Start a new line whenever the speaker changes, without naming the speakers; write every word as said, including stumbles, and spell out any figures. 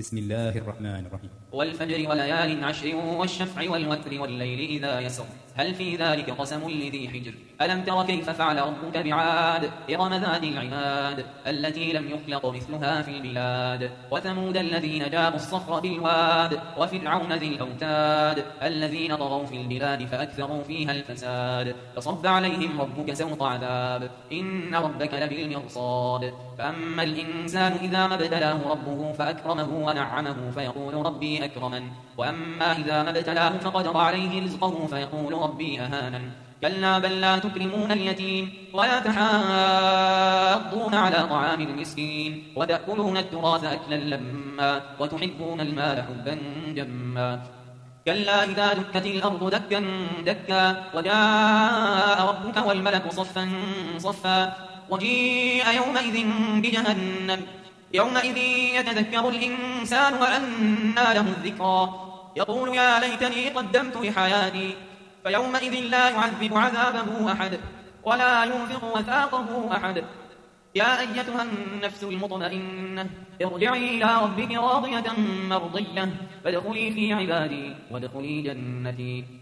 بسم الله الرحمن الرحيم.
والفجر وليال عشر والشفع والوتر والليل إذا يسر هل في ذلك قسم لذي حجر ألم تر كيف فعل ربك بعاد إرم ذات العماد التي لم يخلق مثلها في البلاد وثمود الذين جابوا الصخر بالواد وفرعون ذي الأوتاد الذين طغوا في البلاد فأكثروا فيها الفساد فصب عليهم ربك سوط عذاب إن ربك لبالمرصاد فأما الإنسان إذا ما ابتلاه ربه فأكرمه ونعمه فيقول ربي أكرمن وأما إذا ما ابتلاه فقدر عليه رزقه فيقول ربي أهانن كلا بل لا تكرمون اليتيم ولا تحاضون على طعام المسكين وتأكلون التراث أكلا لما وتحبون المال حبا جما كلا إذا دكت الأرض دكا دكا وجاء ربك والملك صفا صفا وجيء يومئذ بجهنم يومئذ يتذكر الإنسان وأنى له الذكرى يقول يا ليتني قدمت لحياتي فيومئذ لا يعذب عذابه أحد ولا يوثق وثاقه أحد يا أيتها النفس المطمئنة ارجعي إلى ربك راضية مرضية فادخلي في عبادي وادخلي جنتي